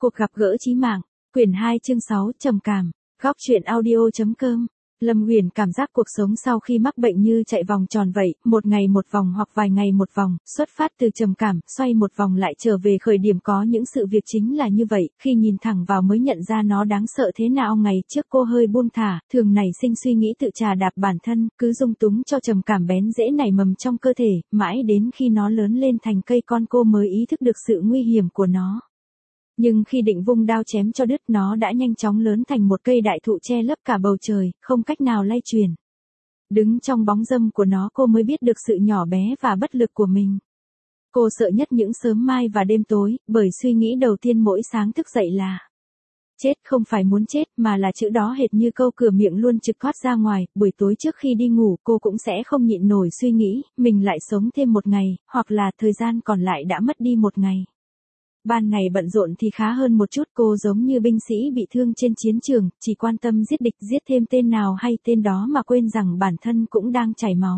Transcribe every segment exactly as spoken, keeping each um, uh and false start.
Cuộc gặp gỡ chí mạng, quyển hai chương sáu, trầm cảm, góc truyện audio.com. Lâm Huyền cảm giác cuộc sống sau khi mắc bệnh như chạy vòng tròn vậy, một ngày một vòng hoặc vài ngày một vòng, xuất phát từ trầm cảm, xoay một vòng lại trở về khởi điểm. Có những sự việc chính là như vậy, khi nhìn thẳng vào mới nhận ra nó đáng sợ thế nào. Ngày trước cô hơi buông thả, thường nảy sinh suy nghĩ tự trà đạp bản thân, cứ dung túng cho trầm cảm bén rễ nảy mầm trong cơ thể, mãi đến khi nó lớn lên thành cây con cô mới ý thức được sự nguy hiểm của nó. Nhưng khi định vung đao chém cho đứt, nó đã nhanh chóng lớn thành một cây đại thụ che lấp cả bầu trời, không cách nào lay chuyển. Đứng trong bóng râm của nó, cô mới biết được sự nhỏ bé và bất lực của mình. Cô sợ nhất những sớm mai và đêm tối, bởi suy nghĩ đầu tiên mỗi sáng thức dậy là chết. Không phải muốn chết, mà là chữ đó hệt như câu cửa miệng luôn trực thoát ra ngoài. Buổi tối trước khi đi ngủ, cô cũng sẽ không nhịn nổi suy nghĩ, mình lại sống thêm một ngày, hoặc là thời gian còn lại đã mất đi một ngày. Ban ngày bận rộn thì khá hơn một chút, cô giống như binh sĩ bị thương trên chiến trường, chỉ quan tâm giết địch, giết thêm tên nào hay tên đó mà quên rằng bản thân cũng đang chảy máu.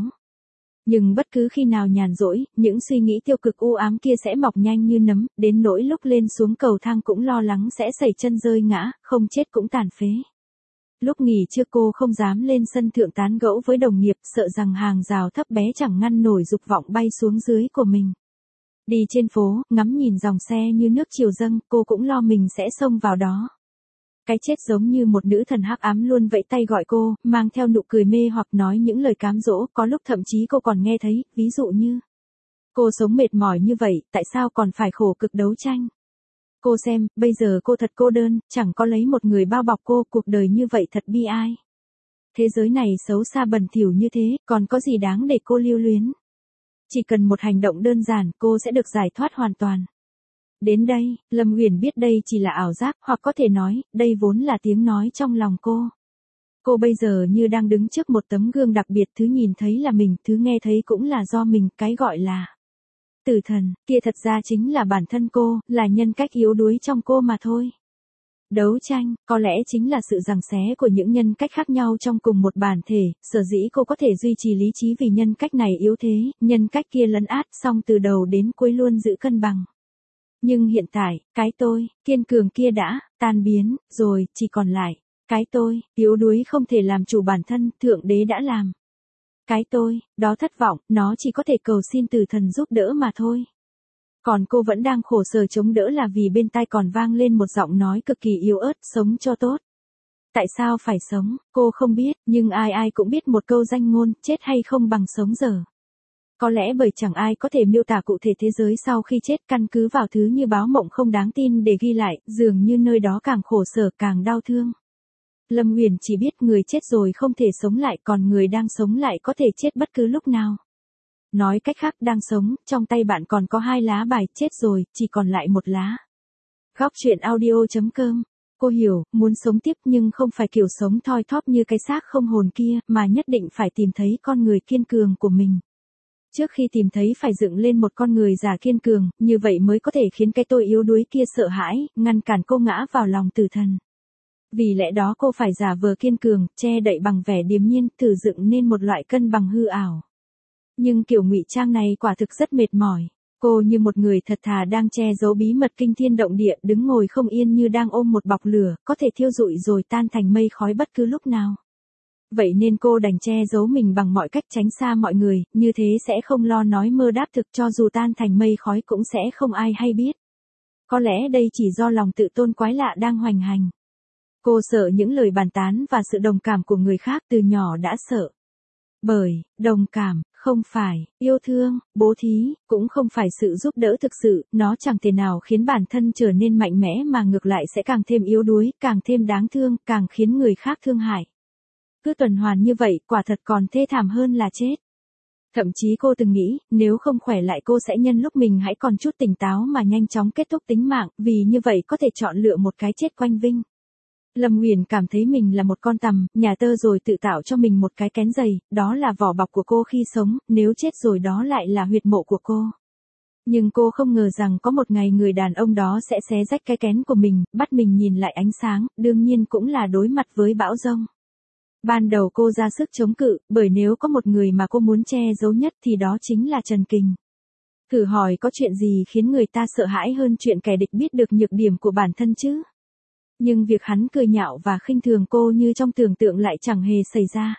Nhưng bất cứ khi nào nhàn rỗi, những suy nghĩ tiêu cực u ám kia sẽ mọc nhanh như nấm, đến nỗi lúc lên xuống cầu thang cũng lo lắng sẽ sẩy chân rơi ngã, không chết cũng tàn phế. Lúc nghỉ trưa cô không dám lên sân thượng tán gẫu với đồng nghiệp, sợ rằng hàng rào thấp bé chẳng ngăn nổi dục vọng bay xuống dưới của mình. Đi trên phố, ngắm nhìn dòng xe như nước triều dâng, cô cũng lo mình sẽ xông vào đó. Cái chết giống như một nữ thần hắc ám luôn vẫy tay gọi cô, mang theo nụ cười mê hoặc nói những lời cám dỗ, có lúc thậm chí cô còn nghe thấy, ví dụ như: cô sống mệt mỏi như vậy, tại sao còn phải khổ cực đấu tranh? Cô xem, bây giờ cô thật cô đơn, chẳng có lấy một người bao bọc cô, cuộc đời như vậy thật bi ai. Thế giới này xấu xa bẩn thỉu như thế, còn có gì đáng để cô lưu luyến? Chỉ cần một hành động đơn giản, cô sẽ được giải thoát hoàn toàn. Đến đây, Lâm Huyền biết đây chỉ là ảo giác, hoặc có thể nói, đây vốn là tiếng nói trong lòng cô. Cô bây giờ như đang đứng trước một tấm gương đặc biệt, thứ nhìn thấy là mình, thứ nghe thấy cũng là do mình, cái gọi là tử thần, kia thật ra chính là bản thân cô, là nhân cách yếu đuối trong cô mà thôi. Đấu tranh, có lẽ chính là sự giằng xé của những nhân cách khác nhau trong cùng một bản thể, sở dĩ cô có thể duy trì lý trí vì nhân cách này yếu thế, nhân cách kia lấn át, song từ đầu đến cuối luôn giữ cân bằng. Nhưng hiện tại, cái tôi, kiên cường kia đã tan biến, rồi, chỉ còn lại cái tôi, yếu đuối không thể làm chủ bản thân, Thượng Đế đã làm. Cái tôi, đó thất vọng, nó chỉ có thể cầu xin từ thần giúp đỡ mà thôi. Còn cô vẫn đang khổ sở chống đỡ là vì bên tai còn vang lên một giọng nói cực kỳ yếu ớt, sống cho tốt. Tại sao phải sống, cô không biết, nhưng ai ai cũng biết một câu danh ngôn, chết hay không bằng sống dở. Có lẽ bởi chẳng ai có thể miêu tả cụ thể thế giới sau khi chết, căn cứ vào thứ như báo mộng không đáng tin để ghi lại, dường như nơi đó càng khổ sở càng đau thương. Lâm Huyền chỉ biết người chết rồi không thể sống lại, còn người đang sống lại có thể chết bất cứ lúc nào. Nói cách khác, đang sống, trong tay bạn còn có hai lá bài, chết rồi, chỉ còn lại một lá. Góc truyện audio.com. Cô hiểu, muốn sống tiếp nhưng không phải kiểu sống thoi thóp như cái xác không hồn kia, mà nhất định phải tìm thấy con người kiên cường của mình. Trước khi tìm thấy phải dựng lên một con người giả kiên cường, như vậy mới có thể khiến cái tôi yếu đuối kia sợ hãi, ngăn cản cô ngã vào lòng tử thần. Vì lẽ đó cô phải giả vờ kiên cường, che đậy bằng vẻ điềm nhiên, thử dựng nên một loại cân bằng hư ảo. Nhưng kiểu ngụy trang này quả thực rất mệt mỏi. Cô như một người thật thà đang che giấu bí mật kinh thiên động địa, đứng ngồi không yên như đang ôm một bọc lửa, có thể thiêu rụi rồi tan thành mây khói bất cứ lúc nào. Vậy nên cô đành che giấu mình bằng mọi cách, tránh xa mọi người, như thế sẽ không lo nói mơ đáp thực, cho dù tan thành mây khói cũng sẽ không ai hay biết. Có lẽ đây chỉ do lòng tự tôn quái lạ đang hoành hành. Cô sợ những lời bàn tán và sự đồng cảm của người khác, từ nhỏ đã sợ. Bởi, đồng cảm, không phải yêu thương, bố thí, cũng không phải sự giúp đỡ thực sự, nó chẳng thể nào khiến bản thân trở nên mạnh mẽ mà ngược lại sẽ càng thêm yếu đuối, càng thêm đáng thương, càng khiến người khác thương hại. Cứ tuần hoàn như vậy, quả thật còn thê thảm hơn là chết. Thậm chí cô từng nghĩ, nếu không khỏe lại cô sẽ nhân lúc mình hãy còn chút tỉnh táo mà nhanh chóng kết thúc tính mạng, vì như vậy có thể chọn lựa một cái chết quanh vinh. Lâm Huyền cảm thấy mình là một con tằm, nhà tơ rồi tự tạo cho mình một cái kén dày, đó là vỏ bọc của cô khi sống, nếu chết rồi đó lại là huyệt mộ của cô. Nhưng cô không ngờ rằng có một ngày người đàn ông đó sẽ xé rách cái kén của mình, bắt mình nhìn lại ánh sáng, đương nhiên cũng là đối mặt với bão giông. Ban đầu cô ra sức chống cự, bởi nếu có một người mà cô muốn che giấu nhất thì đó chính là Trần Kình. Thử hỏi có chuyện gì khiến người ta sợ hãi hơn chuyện kẻ địch biết được nhược điểm của bản thân chứ? Nhưng việc hắn cười nhạo và khinh thường cô như trong tưởng tượng lại chẳng hề xảy ra.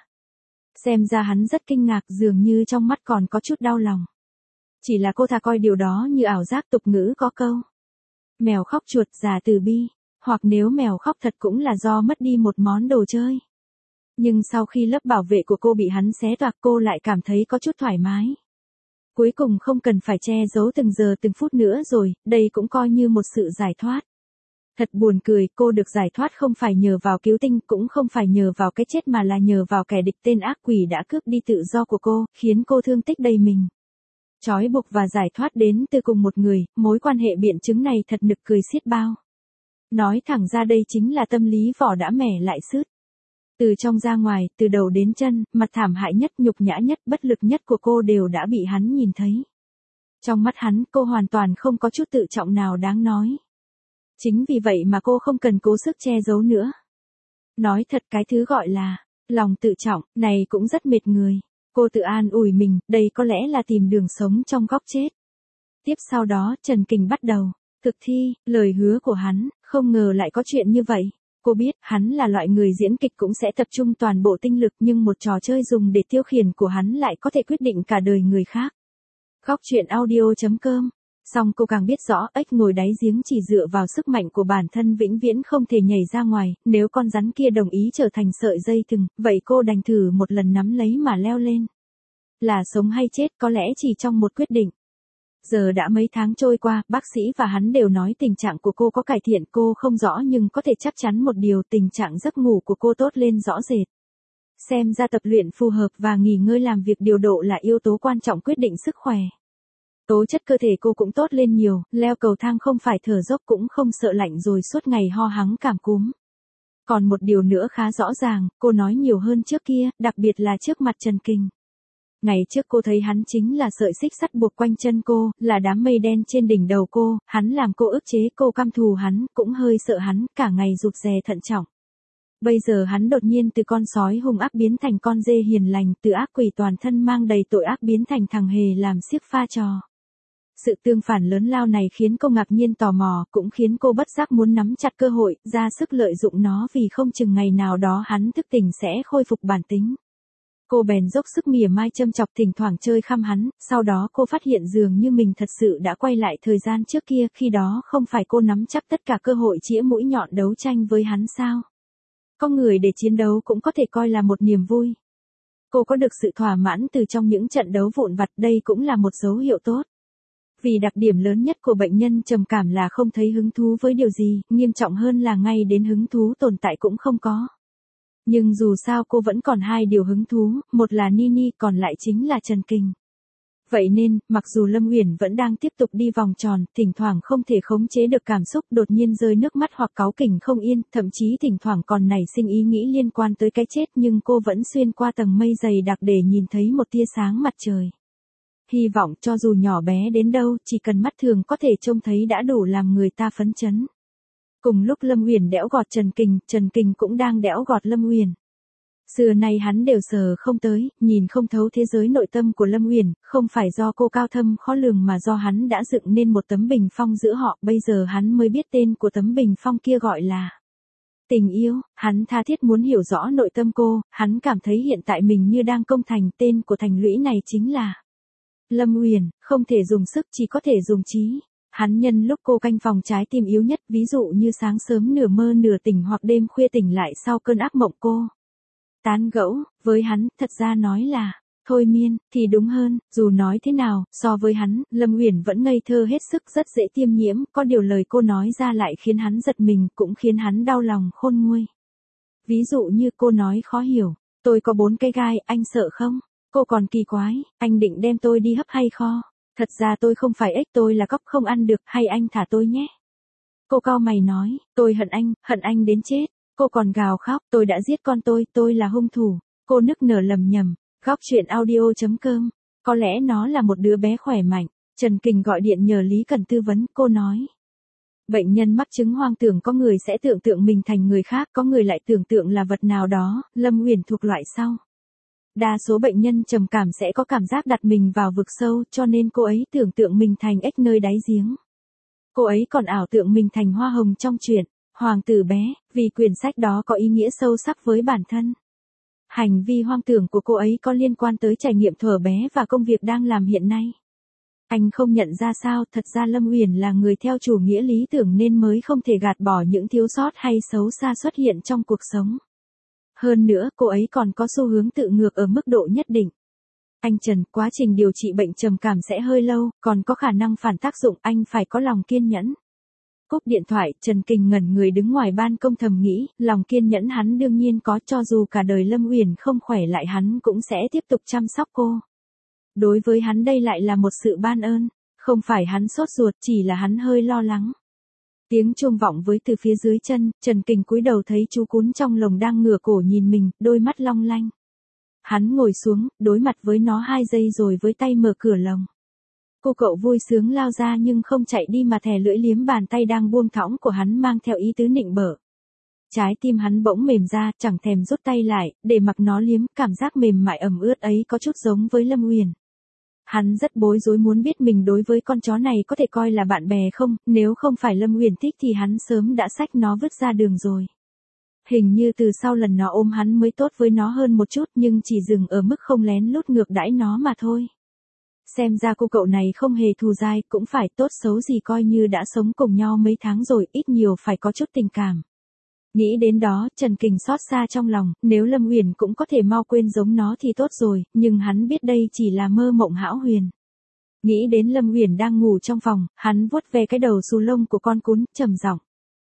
Xem ra hắn rất kinh ngạc, dường như trong mắt còn có chút đau lòng. Chỉ là cô thà coi điều đó như ảo giác. Tục ngữ có câu: mèo khóc chuột già từ bi, hoặc nếu mèo khóc thật cũng là do mất đi một món đồ chơi. Nhưng sau khi lớp bảo vệ của cô bị hắn xé toạc, cô lại cảm thấy có chút thoải mái. Cuối cùng không cần phải che giấu từng giờ từng phút nữa rồi, đây cũng coi như một sự giải thoát. Thật buồn cười, cô được giải thoát không phải nhờ vào cứu tinh, cũng không phải nhờ vào cái chết mà là nhờ vào kẻ địch tên ác quỷ đã cướp đi tự do của cô, khiến cô thương tích đầy mình. Trói buộc và giải thoát đến từ cùng một người, mối quan hệ biện chứng này thật nực cười xiết bao. Nói thẳng ra đây chính là tâm lý vỏ đã mẻ lại sứt. Từ trong ra ngoài, từ đầu đến chân, mặt thảm hại nhất, nhục nhã nhất, bất lực nhất của cô đều đã bị hắn nhìn thấy. Trong mắt hắn, cô hoàn toàn không có chút tự trọng nào đáng nói. Chính vì vậy mà cô không cần cố sức che giấu nữa. Nói thật, cái thứ gọi là lòng tự trọng này cũng rất mệt người. Cô tự an ủi mình, đây có lẽ là tìm đường sống trong góc chết. Tiếp sau đó, Trần Kình bắt đầu thực thi lời hứa của hắn, không ngờ lại có chuyện như vậy. Cô biết, hắn là loại người diễn kịch cũng sẽ tập trung toàn bộ tinh lực, nhưng một trò chơi dùng để tiêu khiển của hắn lại có thể quyết định cả đời người khác. Góc truyện audio chấm com. Song cô càng biết rõ, ếch ngồi đáy giếng chỉ dựa vào sức mạnh của bản thân vĩnh viễn không thể nhảy ra ngoài, nếu con rắn kia đồng ý trở thành sợi dây thừng, vậy cô đành thử một lần nắm lấy mà leo lên. Là sống hay chết có lẽ chỉ trong một quyết định. Giờ đã mấy tháng trôi qua, bác sĩ và hắn đều nói tình trạng của cô có cải thiện, cô không rõ nhưng có thể chắc chắn một điều, tình trạng giấc ngủ của cô tốt lên rõ rệt. Xem ra tập luyện phù hợp và nghỉ ngơi làm việc điều độ là yếu tố quan trọng quyết định sức khỏe. Tố chất cơ thể cô cũng tốt lên nhiều, leo cầu thang không phải thở dốc cũng không sợ lạnh rồi suốt ngày ho hắng cảm cúm. Còn một điều nữa khá rõ ràng, cô nói nhiều hơn trước kia, đặc biệt là trước mặt Trần Kình. Ngày trước cô thấy hắn chính là sợi xích sắt buộc quanh chân cô, là đám mây đen trên đỉnh đầu cô, hắn làm cô ức chế, cô căm thù hắn, cũng hơi sợ hắn, cả ngày rụt rè thận trọng. Bây giờ hắn đột nhiên từ con sói hung ác biến thành con dê hiền lành, từ ác quỷ toàn thân mang đầy tội ác biến thành thằng hề làm xiếc pha trò. Sự tương phản lớn lao này khiến cô ngạc nhiên tò mò, cũng khiến cô bất giác muốn nắm chặt cơ hội, ra sức lợi dụng nó vì không chừng ngày nào đó hắn thức tỉnh sẽ khôi phục bản tính. Cô bèn dốc sức mỉa mai châm chọc, thỉnh thoảng chơi khăm hắn, sau đó cô phát hiện dường như mình thật sự đã quay lại thời gian trước kia, khi đó không phải cô nắm chắc tất cả cơ hội chĩa mũi nhọn đấu tranh với hắn sao? Có người để chiến đấu cũng có thể coi là một niềm vui. Cô có được sự thỏa mãn từ trong những trận đấu vụn vặt, đây cũng là một dấu hiệu tốt. Vì đặc điểm lớn nhất của bệnh nhân trầm cảm là không thấy hứng thú với điều gì, nghiêm trọng hơn là ngay đến hứng thú tồn tại cũng không có. Nhưng dù sao cô vẫn còn hai điều hứng thú, một là Nini, còn lại chính là Trần Kình. Vậy nên, mặc dù Lâm Uyển vẫn đang tiếp tục đi vòng tròn, thỉnh thoảng không thể khống chế được cảm xúc, đột nhiên rơi nước mắt hoặc cáu kỉnh không yên, thậm chí thỉnh thoảng còn nảy sinh ý nghĩ liên quan tới cái chết, nhưng cô vẫn xuyên qua tầng mây dày đặc để nhìn thấy một tia sáng mặt trời. Hy vọng cho dù nhỏ bé đến đâu, chỉ cần mắt thường có thể trông thấy đã đủ làm người ta phấn chấn. Cùng lúc Lâm Uyển đẽo gọt Trần Kình, Trần Kình cũng đang đẽo gọt Lâm Uyển. Xưa nay hắn đều sờ không tới, nhìn không thấu thế giới nội tâm của Lâm Uyển, không phải do cô cao thâm khó lường mà do hắn đã dựng nên một tấm bình phong giữa họ, bây giờ hắn mới biết tên của tấm bình phong kia gọi là tình yêu. Hắn tha thiết muốn hiểu rõ nội tâm cô, hắn cảm thấy hiện tại mình như đang công thành, tên của thành lũy này chính là Lâm Uyển, không thể dùng sức, chỉ có thể dùng trí. Hắn nhân lúc cô canh phòng trái tim yếu nhất, ví dụ như sáng sớm nửa mơ nửa tỉnh hoặc đêm khuya tỉnh lại sau cơn ác mộng cô tán gẫu, với hắn, thật ra nói là thôi miên, thì đúng hơn, dù nói thế nào, so với hắn, Lâm Uyển vẫn ngây thơ hết sức, rất dễ tiêm nhiễm, có điều lời cô nói ra lại khiến hắn giật mình, cũng khiến hắn đau lòng khôn nguôi. Ví dụ như cô nói khó hiểu, tôi có bốn cái gai, anh sợ không? Cô còn kỳ quái, anh định đem tôi đi hấp hay kho? Thật ra tôi không phải ếch, tôi là cóc không ăn được, hay anh thả tôi nhé. Cô cau mày nói, tôi hận anh, hận anh đến chết. Cô còn gào khóc, tôi đã giết con tôi, tôi là hung thủ. Cô nức nở lầm nhầm. Góc truyện audio chấm com. Có lẽ nó là một đứa bé khỏe mạnh. Trần Kình gọi điện nhờ Lý Cần tư vấn, cô nói. Bệnh nhân mắc chứng hoang tưởng, có người sẽ tưởng tượng mình thành người khác, có người lại tưởng tượng là vật nào đó, Lâm Uyển thuộc loại sau. Đa số bệnh nhân trầm cảm sẽ có cảm giác đặt mình vào vực sâu, cho nên cô ấy tưởng tượng mình thành ếch nơi đáy giếng. Cô ấy còn ảo tưởng mình thành hoa hồng trong truyện Hoàng tử bé, vì quyển sách đó có ý nghĩa sâu sắc với bản thân. Hành vi hoang tưởng của cô ấy có liên quan tới trải nghiệm thuở bé và công việc đang làm hiện nay. Anh không nhận ra sao, thật ra Lâm Uyển là người theo chủ nghĩa lý tưởng nên mới không thể gạt bỏ những thiếu sót hay xấu xa xuất hiện trong cuộc sống. Hơn nữa, cô ấy còn có xu hướng tự ngược ở mức độ nhất định. Anh Trần, quá trình điều trị bệnh trầm cảm sẽ hơi lâu, còn có khả năng phản tác dụng, anh phải có lòng kiên nhẫn. Cúp điện thoại, Trần Kình ngẩn người đứng ngoài ban công thầm nghĩ, lòng kiên nhẫn hắn đương nhiên có, cho dù cả đời Lâm Uyển không khỏe lại hắn cũng sẽ tiếp tục chăm sóc cô. Đối với hắn đây lại là một sự ban ơn, không phải hắn sốt ruột, chỉ là hắn hơi lo lắng. Tiếng chuông vọng với từ phía dưới chân, Trần Kình cúi đầu thấy chú cún trong lồng đang ngửa cổ nhìn mình, đôi mắt long lanh. Hắn ngồi xuống, đối mặt với nó hai giây rồi với tay mở cửa lồng. Cô cậu vui sướng lao ra nhưng không chạy đi mà thè lưỡi liếm bàn tay đang buông thõng của hắn mang theo ý tứ nịnh bợ. Trái tim hắn bỗng mềm ra, chẳng thèm rút tay lại, để mặc nó liếm, cảm giác mềm mại ẩm ướt ấy có chút giống với Lâm Uyển. Hắn rất bối rối muốn biết mình đối với con chó này có thể coi là bạn bè không, nếu không phải Lâm Uyển thích thì hắn sớm đã xách nó vứt ra đường rồi. Hình như từ sau lần nó ôm hắn mới tốt với nó hơn một chút nhưng chỉ dừng ở mức không lén lút ngược đãi nó mà thôi. Xem ra cô cậu này không hề thù dai, cũng phải tốt xấu gì coi như đã sống cùng nhau mấy tháng rồi, ít nhiều phải có chút tình cảm. Nghĩ đến đó, Trần Kình xót xa trong lòng, nếu Lâm Uyển cũng có thể mau quên giống nó thì tốt rồi, nhưng hắn biết đây chỉ là mơ mộng hão huyền. Nghĩ đến Lâm Uyển đang ngủ trong phòng, hắn vuốt ve cái đầu xù lông của con cún, trầm giọng.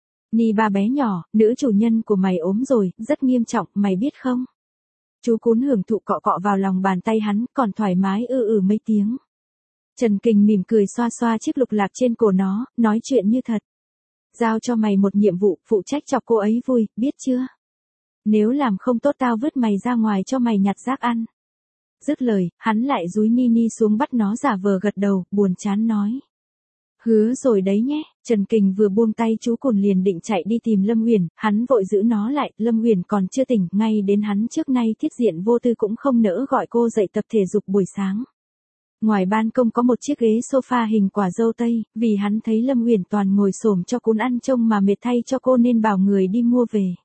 Ni ba bé nhỏ, nữ chủ nhân của mày ốm rồi, rất nghiêm trọng, mày biết không? Chú cún hưởng thụ cọ cọ vào lòng bàn tay hắn, còn thoải mái ư ừ mấy tiếng. Trần Kình mỉm cười xoa xoa chiếc lục lạc trên cổ nó, nói chuyện như thật. Giao cho mày một nhiệm vụ, phụ trách chọc cô ấy vui, biết chưa? Nếu làm không tốt tao vứt mày ra ngoài cho mày nhặt rác ăn. Dứt lời, hắn lại dúi Nini xuống bắt nó giả vờ gật đầu, buồn chán nói. Hứa rồi đấy nhé. Trần Kình vừa buông tay chú cún liền định chạy đi tìm Lâm Uyển, hắn vội giữ nó lại, Lâm Uyển còn chưa tỉnh, ngay đến hắn trước nay thiết diện vô tư cũng không nỡ gọi cô dậy tập thể dục buổi sáng. Ngoài ban công có một chiếc ghế sofa hình quả dâu tây, vì hắn thấy Lâm Uyển toàn ngồi xổm cho cún ăn trông mà mệt thay cho cô nên bảo người đi mua về.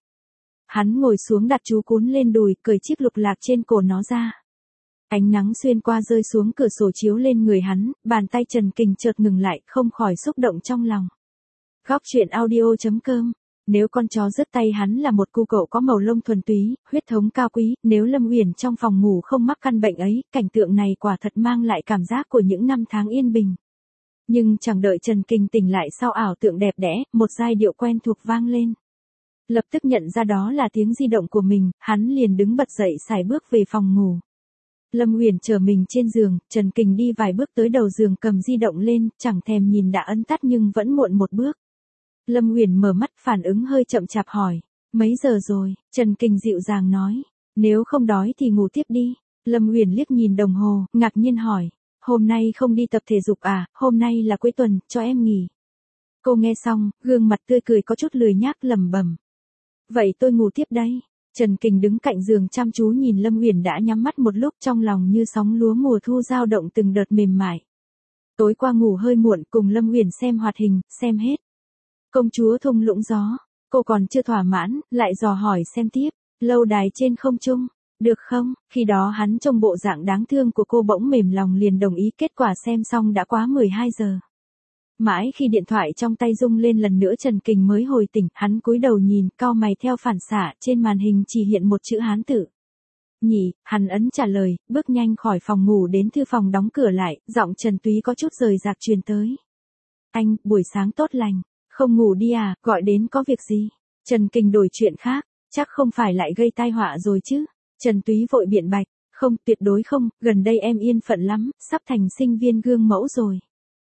Hắn ngồi xuống đặt chú cún lên đùi, cởi chiếc lục lạc trên cổ nó ra. Ánh nắng xuyên qua rơi xuống cửa sổ chiếu lên người hắn, bàn tay Trần Kình chợt ngừng lại, không khỏi xúc động trong lòng. Góc truyện audio chấm com. Nếu con chó rứt tay hắn là một cu cậu có màu lông thuần túy, huyết thống cao quý, nếu Lâm Uyển trong phòng ngủ không mắc căn bệnh ấy, cảnh tượng này quả thật mang lại cảm giác của những năm tháng yên bình. Nhưng chẳng đợi Trần Kình tỉnh lại sau ảo tượng đẹp đẽ, một giai điệu quen thuộc vang lên. Lập tức nhận ra đó là tiếng di động của mình, hắn liền đứng bật dậy sải bước về phòng ngủ. Lâm Uyển chờ mình trên giường, Trần Kình đi vài bước tới đầu giường cầm di động lên, chẳng thèm nhìn đã ấn tắt nhưng vẫn muộn một bước. Lâm Uyển mở mắt phản ứng hơi chậm chạp hỏi, mấy giờ rồi? Trần Kình dịu dàng nói, nếu không đói thì ngủ tiếp đi. Lâm Uyển liếc nhìn đồng hồ, ngạc nhiên hỏi, hôm nay không đi tập thể dục à, hôm nay là cuối tuần, cho em nghỉ. Cô nghe xong, gương mặt tươi cười có chút lười nhác lẩm bẩm. Vậy tôi ngủ tiếp đây. Trần Kình đứng cạnh giường chăm chú nhìn Lâm Uyển đã nhắm mắt một lúc, trong lòng như sóng lúa mùa thu dao động từng đợt mềm mại. Tối qua ngủ hơi muộn, cùng Lâm Uyển xem hoạt hình, xem hết Công chúa thung lũng gió. Cô còn chưa thỏa mãn, lại dò hỏi xem tiếp, lâu đài trên không trung, được không? Khi đó hắn trông bộ dạng đáng thương của cô bỗng mềm lòng liền đồng ý, kết quả xem xong đã quá mười hai giờ. Mãi khi điện thoại trong tay rung lên lần nữa Trần Kình mới hồi tỉnh, hắn cúi đầu nhìn, cau mày theo phản xạ, trên màn hình chỉ hiện một chữ Hán tự. Nhỉ, hắn ấn trả lời, bước nhanh khỏi phòng ngủ đến thư phòng đóng cửa lại, giọng Trần Túy có chút rời rạc truyền tới. Anh, buổi sáng tốt lành, không ngủ đi à, gọi đến có việc gì? Trần Kình đổi chuyện khác, chắc không phải lại gây tai họa rồi chứ? Trần Túy vội biện bạch, không, tuyệt đối không, gần đây em yên phận lắm, sắp thành sinh viên gương mẫu rồi.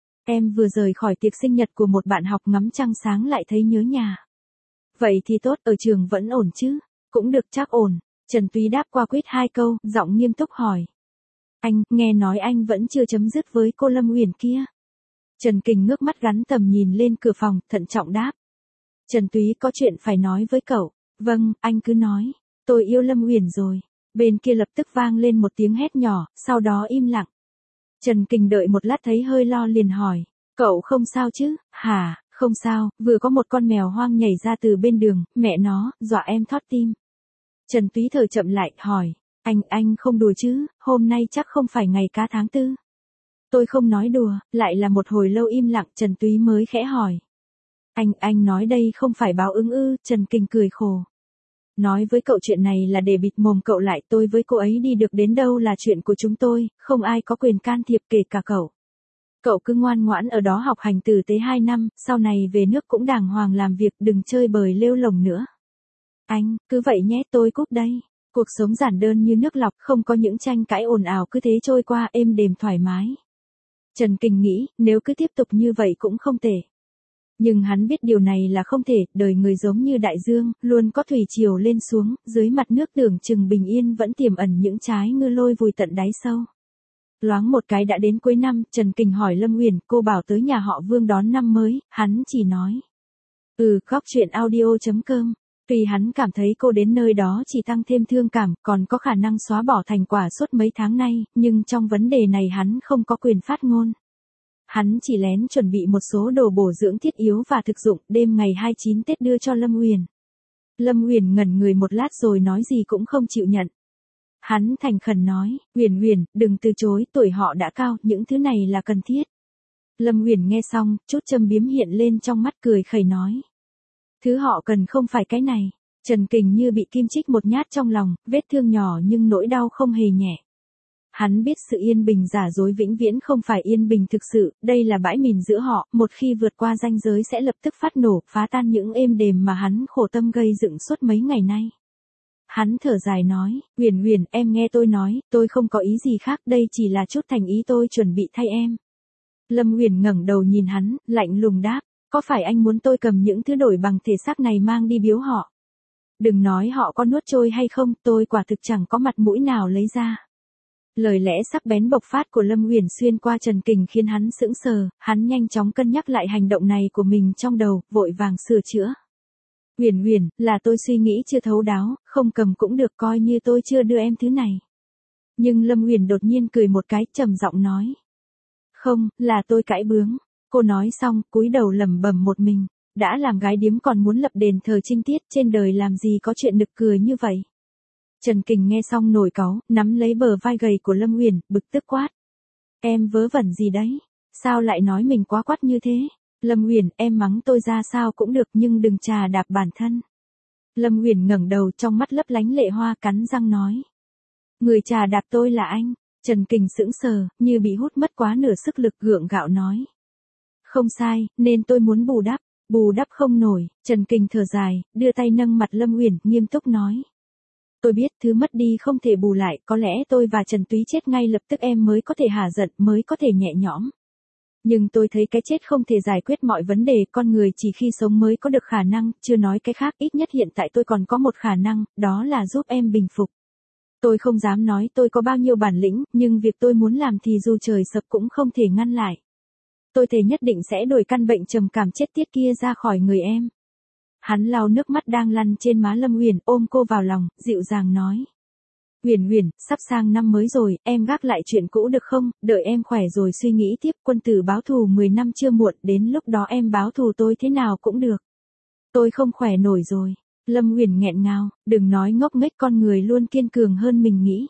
Em vừa rời khỏi tiệc sinh nhật của một bạn học ngắm trăng sáng lại thấy nhớ nhà. Vậy thì tốt, ở trường vẫn ổn chứ? Cũng được chắc ổn. Trần Túy đáp qua quýt hai câu, giọng nghiêm túc hỏi. Anh, nghe nói anh vẫn chưa chấm dứt với cô Lâm Uyển kia. Trần Kình ngước mắt gắn tầm nhìn lên cửa phòng, thận trọng đáp. Trần Túy có chuyện phải nói với cậu. Vâng, anh cứ nói. Tôi yêu Lâm Uyển rồi. Bên kia lập tức vang lên một tiếng hét nhỏ, sau đó im lặng. Trần Kình đợi một lát thấy hơi lo liền hỏi, cậu không sao chứ, hả, không sao, vừa có một con mèo hoang nhảy ra từ bên đường, mẹ nó, dọa em thót tim. Trần Túy thở chậm lại, hỏi, anh, anh không đùa chứ, hôm nay chắc không phải ngày cá tháng tư. Tôi không nói đùa, lại là một hồi lâu im lặng, Trần Túy mới khẽ hỏi. Anh, anh nói đây không phải báo ứng ư, Trần Kình cười khổ. Nói với cậu chuyện này là để bịt mồm cậu lại, tôi với cô ấy đi được đến đâu là chuyện của chúng tôi, không ai có quyền can thiệp kể cả cậu. Cậu cứ ngoan ngoãn ở đó học hành tử tế hai năm, sau này về nước cũng đàng hoàng làm việc, đừng chơi bời lêu lồng nữa. Anh, cứ vậy nhé, tôi cúp đây. Cuộc sống giản đơn như nước lọc, không có những tranh cãi ồn ào, cứ thế trôi qua êm đềm thoải mái. Trần Kình nghĩ, nếu cứ tiếp tục như vậy cũng không tệ. Nhưng hắn biết điều này là không thể, đời người giống như đại dương, luôn có thủy triều lên xuống, dưới mặt nước tưởng chừng bình yên vẫn tiềm ẩn những trái ngư lôi vùi tận đáy sâu. Loáng một cái đã đến cuối năm, Trần Kình hỏi Lâm Uyển, cô bảo tới nhà họ Vương đón năm mới, hắn chỉ nói. Ừ, góc chuyện audio chấm com. Tuy hắn cảm thấy cô đến nơi đó chỉ tăng thêm thương cảm, còn có khả năng xóa bỏ thành quả suốt mấy tháng nay, nhưng trong vấn đề này hắn không có quyền phát ngôn. Hắn chỉ lén chuẩn bị một số đồ bổ dưỡng thiết yếu và thực dụng, đêm ngày hai mươi chín Tết đưa cho Lâm Uyển. Lâm Uyển ngẩn người một lát rồi nói gì cũng không chịu nhận. Hắn thành khẩn nói, Uyển Uyển, đừng từ chối, tuổi họ đã cao, những thứ này là cần thiết. Lâm Uyển nghe xong, chút châm biếm hiện lên trong mắt, cười khẩy nói. Thứ họ cần không phải cái này. Trần Kình như bị kim chích một nhát trong lòng, vết thương nhỏ nhưng nỗi đau không hề nhẹ. Hắn biết sự yên bình giả dối vĩnh viễn không phải yên bình thực sự, đây là bãi mìn giữa họ, một khi vượt qua ranh giới sẽ lập tức phát nổ, phá tan những êm đềm mà hắn khổ tâm gây dựng suốt mấy ngày nay. Hắn thở dài nói, Uyển Uyển, em nghe tôi nói, tôi không có ý gì khác, đây chỉ là chút thành ý tôi chuẩn bị thay em. Lâm Uyển ngẩng đầu nhìn hắn, lạnh lùng đáp, có phải anh muốn tôi cầm những thứ đổi bằng thể xác này mang đi biếu họ? Đừng nói họ có nuốt trôi hay không, tôi quả thực chẳng có mặt mũi nào lấy ra. Lời lẽ sắc bén bộc phát của Lâm Uyển xuyên qua Trần Kình khiến hắn sững sờ, hắn nhanh chóng cân nhắc lại hành động này của mình trong đầu, vội vàng sửa chữa. Uyển Uyển, là tôi suy nghĩ chưa thấu đáo, không cầm cũng được, coi như tôi chưa đưa em thứ này. Nhưng Lâm Uyển đột nhiên cười một cái, trầm giọng nói. Không, là tôi cãi bướng. Cô nói xong, cúi đầu lẩm bẩm một mình, đã làm gái điếm còn muốn lập đền thờ trinh tiết, trên đời làm gì có chuyện nực cười như vậy. Trần Kình nghe xong nổi cáu, nắm lấy bờ vai gầy của Lâm Uyển, bực tức quát. Em vớ vẩn gì đấy? Sao lại nói mình quá quắt như thế? Lâm Uyển, em mắng tôi ra sao cũng được nhưng đừng chà đạp bản thân. Lâm Uyển ngẩng đầu, trong mắt lấp lánh lệ hoa, cắn răng nói. Người chà đạp tôi là anh. Trần Kình sững sờ, như bị hút mất quá nửa sức lực, gượng gạo nói. Không sai, nên tôi muốn bù đắp. Bù đắp không nổi. Trần Kình thở dài, đưa tay nâng mặt Lâm Uyển, nghiêm túc nói. Tôi biết thứ mất đi không thể bù lại, có lẽ tôi và Trần Túy chết ngay lập tức em mới có thể hả giận, mới có thể nhẹ nhõm. Nhưng tôi thấy cái chết không thể giải quyết mọi vấn đề, con người chỉ khi sống mới có được khả năng, chưa nói cái khác, ít nhất hiện tại tôi còn có một khả năng, đó là giúp em bình phục. Tôi không dám nói tôi có bao nhiêu bản lĩnh, nhưng việc tôi muốn làm thì dù trời sập cũng không thể ngăn lại. Tôi thề nhất định sẽ đuổi căn bệnh trầm cảm chết tiết kia ra khỏi người em. Hắn lau nước mắt đang lăn trên má Lâm Uyển, ôm cô vào lòng, dịu dàng nói. Uyển Uyển, sắp sang năm mới rồi, em gác lại chuyện cũ được không, đợi em khỏe rồi suy nghĩ tiếp, quân tử báo thù mười năm chưa muộn, đến lúc đó em báo thù tôi thế nào cũng được. Tôi không khỏe nổi rồi. Lâm Uyển nghẹn ngào, đừng nói ngốc nghếch, con người luôn kiên cường hơn mình nghĩ.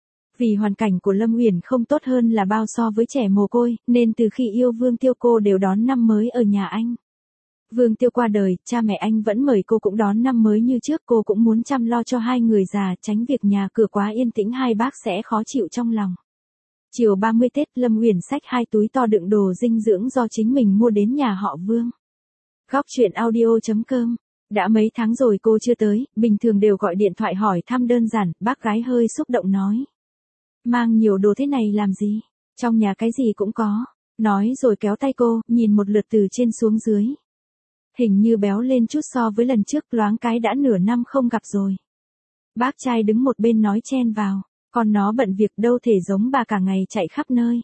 Vì hoàn cảnh của Lâm Uyển không tốt hơn là bao so với trẻ mồ côi, nên từ khi yêu Vương Tiêu cô đều đón năm mới ở nhà anh. Vương Tiêu qua đời, cha mẹ anh vẫn mời cô cũng đón năm mới như trước, cô cũng muốn chăm lo cho hai người già, tránh việc nhà cửa quá yên tĩnh hai bác sẽ khó chịu trong lòng. Chiều ba mươi Tết, Lâm Uyển xách hai túi to đựng đồ dinh dưỡng do chính mình mua đến nhà họ Vương. Góc chuyện audio chấm com. Đã mấy tháng rồi cô chưa tới, bình thường đều gọi điện thoại hỏi thăm đơn giản, bác gái hơi xúc động nói. Mang nhiều đồ thế này làm gì? Trong nhà cái gì cũng có. Nói rồi kéo tay cô, nhìn một lượt từ trên xuống dưới. Hình như béo lên chút so với lần trước, loáng cái đã nửa năm không gặp rồi. Bác trai đứng một bên nói chen vào, còn nó bận việc đâu thể giống bà cả ngày chạy khắp nơi.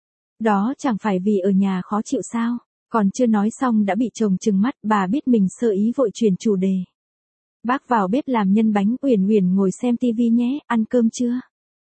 Đó chẳng phải vì ở nhà khó chịu sao, còn chưa nói xong đã bị chồng trừng mắt, bà biết mình sơ ý vội chuyển chủ đề. Bác vào bếp làm nhân bánh, Uyển Uyển ngồi xem tivi nhé, ăn cơm chưa?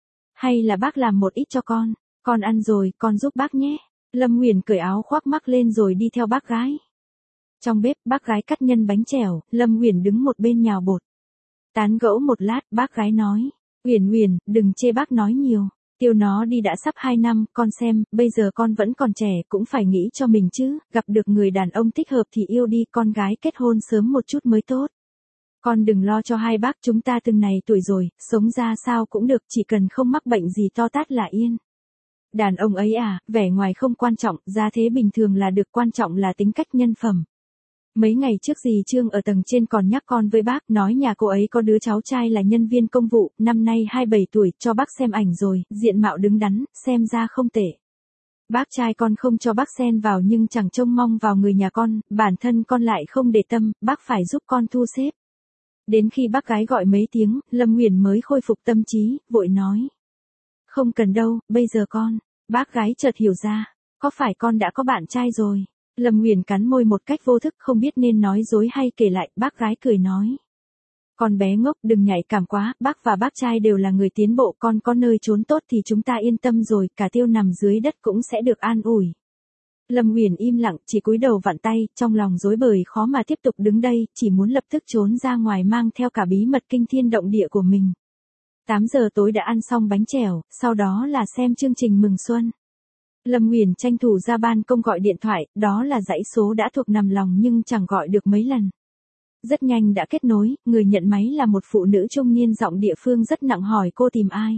Hay là bác làm một ít cho con? Con ăn rồi, con giúp bác nhé. Lâm Uyển cởi áo khoác mắc lên rồi đi theo bác gái. Trong bếp, bác gái cắt nhân bánh chèo, Lâm Uyển đứng một bên nhào bột. Tán gẫu một lát, bác gái nói, Uyển Uyển, đừng chê bác nói nhiều. Tiêu nó đi đã sắp hai năm, con xem, bây giờ con vẫn còn trẻ, cũng phải nghĩ cho mình chứ, gặp được người đàn ông thích hợp thì yêu đi, con gái kết hôn sớm một chút mới tốt. Con đừng lo cho hai bác, chúng ta từng này tuổi rồi, sống ra sao cũng được, chỉ cần không mắc bệnh gì to tát là yên. Đàn ông ấy à, vẻ ngoài không quan trọng, gia thế bình thường là được, quan trọng là tính cách nhân phẩm. Mấy ngày trước dì Trương ở tầng trên còn nhắc con với bác, nói nhà cô ấy có đứa cháu trai là nhân viên công vụ, năm nay hai mươi bảy tuổi, cho bác xem ảnh rồi, diện mạo đứng đắn, xem ra không tệ. Bác trai con không cho bác xen vào nhưng chẳng trông mong vào người nhà con, bản thân con lại không để tâm, bác phải giúp con thu xếp. Đến khi bác gái gọi mấy tiếng, Lâm Uyển mới khôi phục tâm trí, vội nói. Không cần đâu, bây giờ con, bác gái chợt hiểu ra, có phải con đã có bạn trai rồi? Lâm Uyển cắn môi một cách vô thức, không biết nên nói dối hay kể lại, bác gái cười nói. Con bé ngốc, đừng nhạy cảm quá, bác và bác trai đều là người tiến bộ, con có nơi trốn tốt thì chúng ta yên tâm rồi, cả Tiêu nằm dưới đất cũng sẽ được an ủi. Lâm Uyển im lặng, chỉ cúi đầu vặn tay, trong lòng rối bời khó mà tiếp tục đứng đây, chỉ muốn lập tức trốn ra ngoài mang theo cả bí mật kinh thiên động địa của mình. tám giờ tối đã ăn xong bánh chèo, sau đó là xem chương trình mừng xuân. Lâm Uyển tranh thủ ra ban công gọi điện thoại, đó là dãy số đã thuộc nằm lòng nhưng chẳng gọi được mấy lần. Rất nhanh đã kết nối, người nhận máy là một phụ nữ trung niên giọng địa phương rất nặng, hỏi cô tìm ai.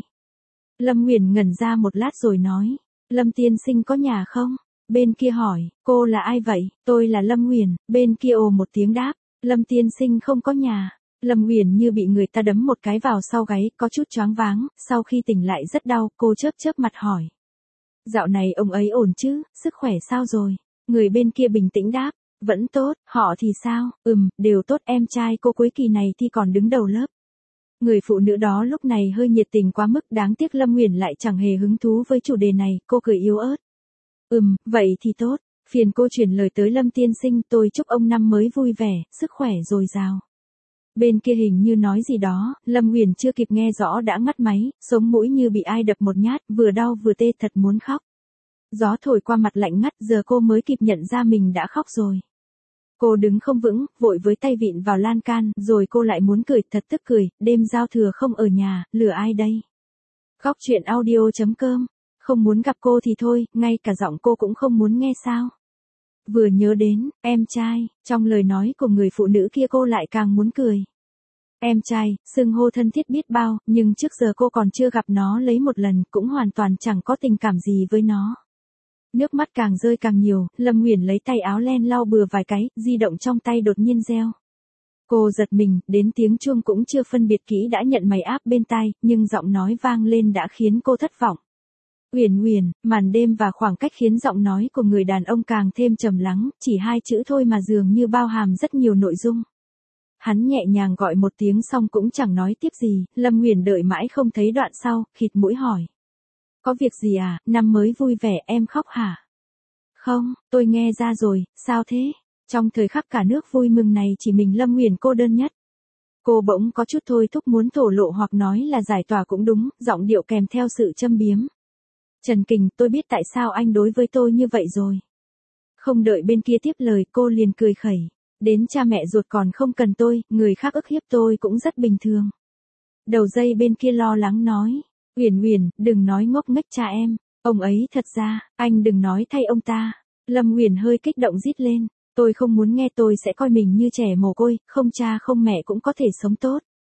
Lâm Uyển ngẩn ra một lát rồi nói, Lâm tiên sinh có nhà không? Bên kia hỏi, cô là ai vậy? Tôi là Lâm Uyển, bên kia ồ một tiếng đáp, Lâm tiên sinh không có nhà. Lâm Uyển như bị người ta đấm một cái vào sau gáy, có chút choáng váng, sau khi tỉnh lại rất đau, cô chớp chớp mặt hỏi. Dạo này ông ấy ổn chứ, sức khỏe sao rồi? Người bên kia bình tĩnh đáp, vẫn tốt, họ thì sao? Ừm, đều tốt, em trai cô cuối kỳ này thì còn đứng đầu lớp. Người phụ nữ đó lúc này hơi nhiệt tình quá mức, đáng tiếc Lâm Uyển lại chẳng hề hứng thú với chủ đề này, cô cười yếu ớt. Ừm, vậy thì tốt, phiền cô chuyển lời tới Lâm tiên sinh, tôi chúc ông năm mới vui vẻ, sức khỏe dồi dào. Bên kia hình như nói gì đó, Lâm Uyển chưa kịp nghe rõ đã ngắt máy, sống mũi như bị ai đập một nhát, vừa đau vừa tê, thật muốn khóc. Gió thổi qua mặt lạnh ngắt, giờ cô mới kịp nhận ra mình đã khóc rồi. Cô đứng không vững, vội với tay vịn vào lan can, rồi cô lại muốn cười, thật tức cười, đêm giao thừa không ở nhà, lừa ai đây? Góc chuyện audio chấm com, không muốn gặp cô thì thôi, ngay cả giọng cô cũng không muốn nghe sao? Vừa nhớ đến, em trai, trong lời nói của người phụ nữ kia cô lại càng muốn cười. Em trai, xưng hô thân thiết biết bao, nhưng trước giờ cô còn chưa gặp nó lấy một lần, cũng hoàn toàn chẳng có tình cảm gì với nó. Nước mắt càng rơi càng nhiều, Lâm Uyển lấy tay áo len lau bừa vài cái, di động trong tay đột nhiên reo. Cô giật mình, đến tiếng chuông cũng chưa phân biệt kỹ đã nhận máy áp bên tai, nhưng giọng nói vang lên đã khiến cô thất vọng. Uyển Uyển, màn đêm và khoảng cách khiến giọng nói của người đàn ông càng thêm trầm lắng, chỉ hai chữ thôi mà dường như bao hàm rất nhiều nội dung. Hắn nhẹ nhàng gọi một tiếng xong cũng chẳng nói tiếp gì, Lâm Uyển đợi mãi không thấy đoạn sau, khịt mũi hỏi. Có việc gì à, năm mới vui vẻ, em khóc hả? Không, tôi nghe ra rồi, sao thế? Trong thời khắc cả nước vui mừng này chỉ mình Lâm Uyển cô đơn nhất. Cô bỗng có chút thôi thúc muốn thổ lộ hoặc nói là giải tỏa cũng đúng, giọng điệu kèm theo sự châm biếm. Trần Kình, tôi biết tại sao anh đối với tôi như vậy rồi. Không đợi bên kia tiếp lời, cô liền cười khẩy. Đến cha mẹ ruột còn không cần tôi, người khác ức hiếp tôi cũng rất bình thường. Đầu dây bên kia lo lắng nói. Uyển Uyển, đừng nói ngốc nghếch cha em. Ông ấy thật ra, anh đừng nói thay ông ta. Lâm Uyển hơi kích động rít lên. Tôi không muốn nghe, tôi sẽ coi mình như trẻ mồ côi, không cha không mẹ cũng có thể sống tốt.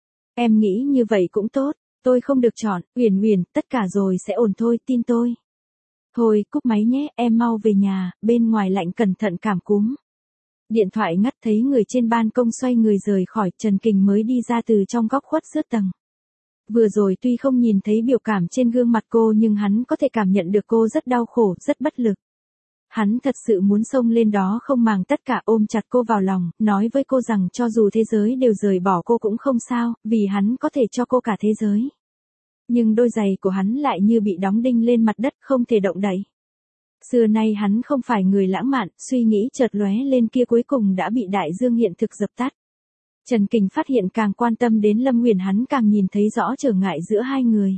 Em nghĩ như vậy cũng tốt. Tôi không được chọn, Uyển Uyển, tất cả rồi sẽ ổn thôi, tin tôi. Thôi, cúp máy nhé, em mau về nhà, bên ngoài lạnh cẩn thận cảm cúm. Điện thoại ngắt, thấy người trên ban công xoay người rời khỏi, Trần Kình mới đi ra từ trong góc khuất giữa tầng. Vừa rồi tuy không nhìn thấy biểu cảm trên gương mặt cô nhưng hắn có thể cảm nhận được cô rất đau khổ, rất bất lực. Hắn thật sự muốn xông lên đó không màng tất cả, ôm chặt cô vào lòng, nói với cô rằng cho dù thế giới đều rời bỏ cô cũng không sao, vì hắn có thể cho cô cả thế giới. Nhưng đôi giày của hắn lại như bị đóng đinh lên mặt đất, không thể động đậy. Xưa nay hắn không phải người lãng mạn, suy nghĩ chợt lóe lên kia cuối cùng đã bị đại dương hiện thực dập tắt. Trần Kình phát hiện càng quan tâm đến Lâm Nguyền hắn càng nhìn thấy rõ trở ngại giữa hai người.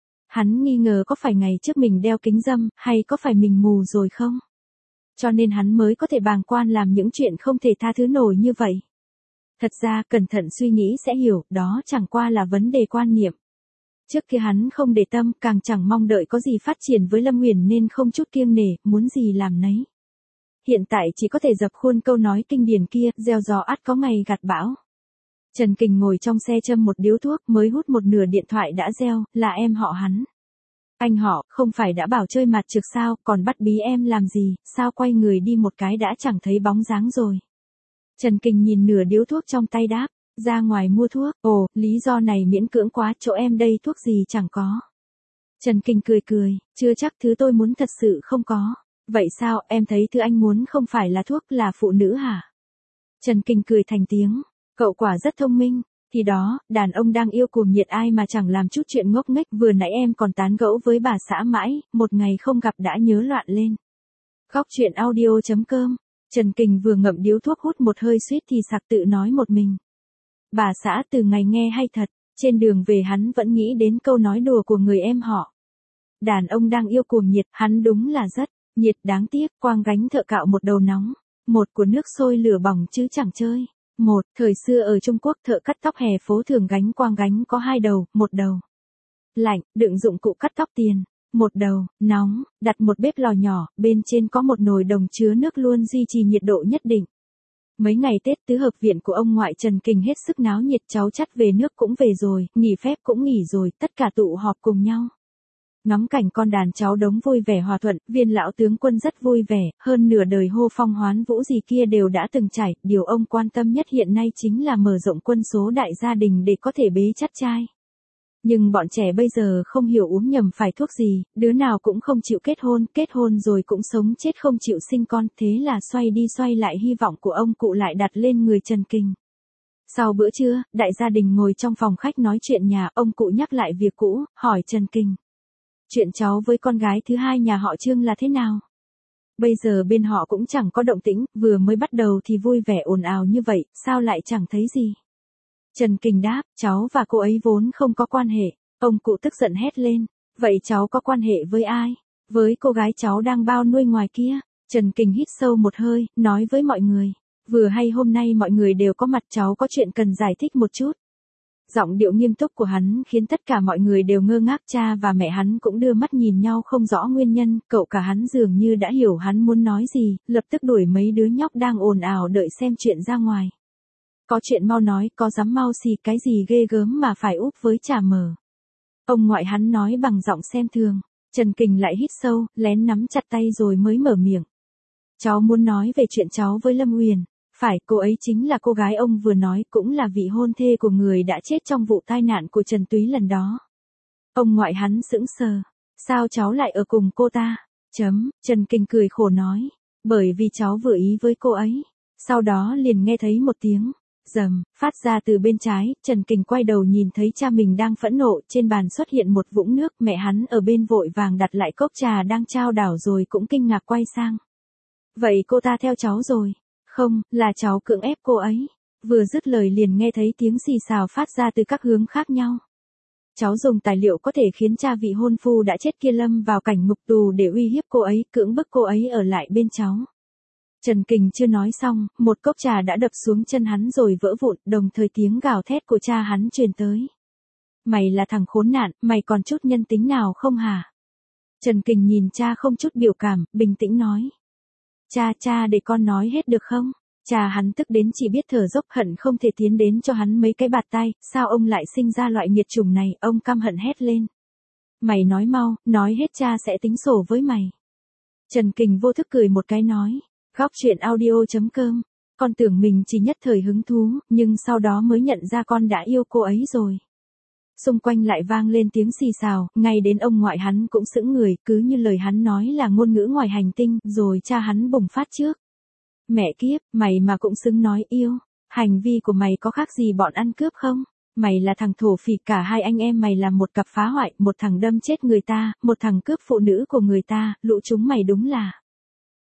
Hắn nghi ngờ có phải ngày trước mình đeo kính râm, hay có phải mình mù rồi không? Cho nên hắn mới có thể bàng quan làm những chuyện không thể tha thứ nổi như vậy. Thật ra, cẩn thận suy nghĩ sẽ hiểu, đó chẳng qua là vấn đề quan niệm. Trước kia hắn không để tâm, càng chẳng mong đợi có gì phát triển với Lâm Nguyền nên không chút kiêng nể, muốn gì làm nấy. Hiện tại chỉ có thể dập khuôn câu nói kinh điển kia, gieo gió ắt có ngày gặt bão. Trần Kình ngồi trong xe châm một điếu thuốc, mới hút một nửa điện thoại đã reo, là em họ hắn. Anh họ, không phải đã bảo chơi mặt trược sao, còn bắt bí em làm gì, sao quay người đi một cái đã chẳng thấy bóng dáng rồi. Trần Kình nhìn nửa điếu thuốc trong tay đáp, ra ngoài mua thuốc, ồ, lý do này miễn cưỡng quá, chỗ em đây thuốc gì chẳng có. Trần Kình cười cười, chưa chắc thứ tôi muốn thật sự không có. Vậy sao, em thấy thứ anh muốn không phải là thuốc, là phụ nữ hả? Trần Kình cười thành tiếng, cậu quả rất thông minh. Thì đó, đàn ông đang yêu cuồng nhiệt ai mà chẳng làm chút chuyện ngốc nghếch, vừa nãy em còn tán gẫu với bà xã mãi, một ngày không gặp đã nhớ loạn lên. Góc truyện audio chấm com. Trần Kình vừa ngậm điếu thuốc hút một hơi suýt thì sặc tự nói một mình. Bà xã từ ngày nghe hay thật, trên đường về hắn vẫn nghĩ đến câu nói đùa của người em họ. Đàn ông đang yêu cuồng nhiệt, hắn đúng là rất nhiệt, đáng tiếc, quang gánh thợ cạo một đầu nóng, một của nước sôi lửa bỏng chứ chẳng chơi. Một, thời xưa ở Trung Quốc thợ cắt tóc hè phố thường gánh quang gánh có hai đầu, một đầu lạnh, đựng dụng cụ cắt tóc tiền, một đầu nóng, đặt một bếp lò nhỏ, bên trên có một nồi đồng chứa nước luôn duy trì nhiệt độ nhất định. Mấy ngày Tết tứ hợp viện của ông ngoại Trần Kình hết sức náo nhiệt, cháu chắt về nước cũng về rồi, nghỉ phép cũng nghỉ rồi, tất cả tụ họp cùng nhau. Ngắm cảnh con đàn cháu đống vui vẻ hòa thuận, viên lão tướng quân rất vui vẻ, hơn nửa đời hô phong hoán vũ gì kia đều đã từng trải, điều ông quan tâm nhất hiện nay chính là mở rộng quân số đại gia đình để có thể bế chắt trai. Nhưng bọn trẻ bây giờ không hiểu uống nhầm phải thuốc gì, đứa nào cũng không chịu kết hôn, kết hôn rồi cũng sống chết không chịu sinh con, thế là xoay đi xoay lại hy vọng của ông cụ lại đặt lên người Trần Kình. Sau bữa trưa, đại gia đình ngồi trong phòng khách nói chuyện nhà, ông cụ nhắc lại việc cũ, hỏi Trần Kình. Chuyện cháu với con gái thứ hai nhà họ Trương là thế nào? Bây giờ bên họ cũng chẳng có động tĩnh, vừa mới bắt đầu thì vui vẻ ồn ào như vậy, sao lại chẳng thấy gì? Trần Kình đáp, cháu và cô ấy vốn không có quan hệ. Ông cụ tức giận hét lên, vậy cháu có quan hệ với ai? Với cô gái cháu đang bao nuôi ngoài kia. Trần Kình hít sâu một hơi, nói với mọi người. Vừa hay hôm nay mọi người đều có mặt, cháu có chuyện cần giải thích một chút. Giọng điệu nghiêm túc của hắn khiến tất cả mọi người đều ngơ ngác, cha và mẹ hắn cũng đưa mắt nhìn nhau không rõ nguyên nhân, cậu cả hắn dường như đã hiểu hắn muốn nói gì, lập tức đuổi mấy đứa nhóc đang ồn ào đợi xem chuyện ra ngoài. Có chuyện mau nói, có dám mau xì, cái gì ghê gớm mà phải úp với chả mờ. Ông ngoại hắn nói bằng giọng xem thường. Trần Kình lại hít sâu, lén nắm chặt tay rồi mới mở miệng. Cháu muốn nói về chuyện cháu với Lâm Uyển. Phải, cô ấy chính là cô gái ông vừa nói, cũng là vị hôn thê của người đã chết trong vụ tai nạn của Trần Túy lần đó. Ông ngoại hắn sững sờ. Sao cháu lại ở cùng cô ta? Chấm, Trần Kình cười khổ nói. Bởi vì cháu vừa ý với cô ấy. Sau đó liền nghe thấy một tiếng rầm phát ra từ bên trái, Trần Kình quay đầu nhìn thấy cha mình đang phẫn nộ, trên bàn xuất hiện một vũng nước, mẹ hắn ở bên vội vàng đặt lại cốc trà đang trao đảo rồi cũng kinh ngạc quay sang. Vậy cô ta theo cháu rồi? Không, là cháu cưỡng ép cô ấy. Vừa dứt lời liền nghe thấy tiếng xì xào phát ra từ các hướng khác nhau. Cháu dùng tài liệu có thể khiến cha vị hôn phu đã chết kia lâm vào cảnh ngục tù để uy hiếp cô ấy, cưỡng bức cô ấy ở lại bên cháu. Trần Kình chưa nói xong, một cốc trà đã đập xuống chân hắn rồi vỡ vụn, đồng thời tiếng gào thét của cha hắn truyền tới. Mày là thằng khốn nạn, mày còn chút nhân tính nào không hả? Trần Kình nhìn cha không chút biểu cảm, bình tĩnh nói. Cha cha để con nói hết được không? Cha hắn tức đến chỉ biết thở dốc, hận không thể tiến đến cho hắn mấy cái bạt tay, sao ông lại sinh ra loại nghiệt chủng này, ông căm hận hét lên. Mày nói mau, nói hết cha sẽ tính sổ với mày. Trần Kình vô thức cười một cái nói. Góc truyện audio chấm com. Con tưởng mình chỉ nhất thời hứng thú, nhưng sau đó mới nhận ra con đã yêu cô ấy rồi. Xung quanh lại vang lên tiếng xì xào, ngay đến ông ngoại hắn cũng sững người, cứ như lời hắn nói là ngôn ngữ ngoài hành tinh, rồi cha hắn bùng phát trước. Mẹ kiếp, mày mà cũng xứng nói yêu, hành vi của mày có khác gì bọn ăn cướp không? Mày là thằng thổ phỉ, cả hai anh em mày là một cặp phá hoại, một thằng đâm chết người ta, một thằng cướp phụ nữ của người ta, lũ chúng mày đúng là.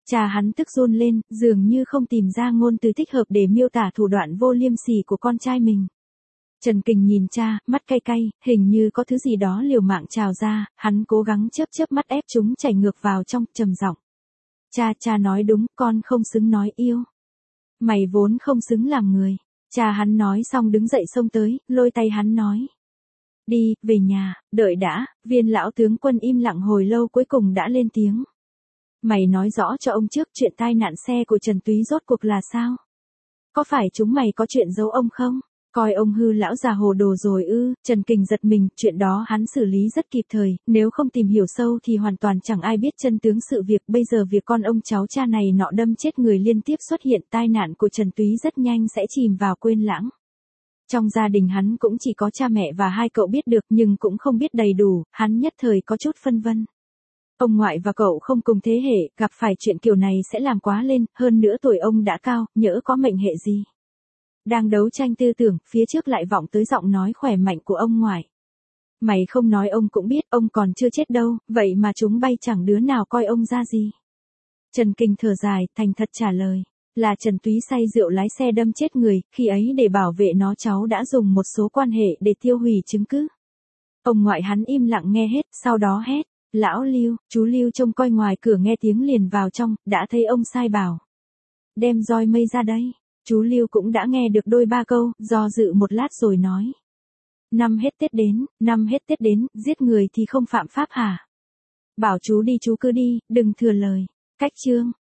Cha hắn tức run lên, dường như không tìm ra ngôn từ thích hợp để miêu tả thủ đoạn vô liêm sỉ của con trai mình. Trần Kình nhìn cha, mắt cay cay, hình như có thứ gì đó liều mạng trào ra, hắn cố gắng chớp chớp mắt ép chúng chảy ngược vào trong, trầm giọng. Cha, cha nói đúng, con không xứng nói yêu. Mày vốn không xứng làm người. Cha hắn nói xong đứng dậy xông tới, lôi tay hắn nói. Đi, về nhà, đợi đã, Viên lão tướng quân im lặng hồi lâu cuối cùng đã lên tiếng. Mày nói rõ cho ông trước chuyện tai nạn xe của Trần Túy rốt cuộc là sao? Có phải chúng mày có chuyện giấu ông không? Coi ông hư lão già hồ đồ rồi ư? Trần Kình giật mình, chuyện đó hắn xử lý rất kịp thời, nếu không tìm hiểu sâu thì hoàn toàn chẳng ai biết chân tướng sự việc. Bây giờ việc con ông cháu cha này nọ đâm chết người liên tiếp xuất hiện, tai nạn của Trần Túy rất nhanh sẽ chìm vào quên lãng. Trong gia đình hắn cũng chỉ có cha mẹ và hai cậu biết được, nhưng cũng không biết đầy đủ, hắn nhất thời có chút phân vân. Ông ngoại và cậu không cùng thế hệ, gặp phải chuyện kiểu này sẽ làm quá lên, hơn nữa tuổi ông đã cao, nhỡ có mệnh hệ gì. Đang đấu tranh tư tưởng, phía trước lại vọng tới giọng nói khỏe mạnh của ông ngoại. Mày không nói ông cũng biết, ông còn chưa chết đâu, vậy mà chúng bay chẳng đứa nào coi ông ra gì. Trần Kình thở dài, thành thật trả lời. Là Trần Túy say rượu lái xe đâm chết người, khi ấy để bảo vệ nó cháu đã dùng một số quan hệ để tiêu hủy chứng cứ. Ông ngoại hắn im lặng nghe hết, sau đó hét. Lão Lưu, chú Lưu trông coi ngoài cửa nghe tiếng liền vào trong, đã thấy ông sai bảo. Đem roi mây ra đây. Chú Lưu cũng đã nghe được đôi ba câu, do dự một lát rồi nói. Năm hết Tết đến, năm hết Tết đến, giết người thì không phạm pháp hả? Bảo chú đi chú cứ đi, đừng thừa lời. Cách chương.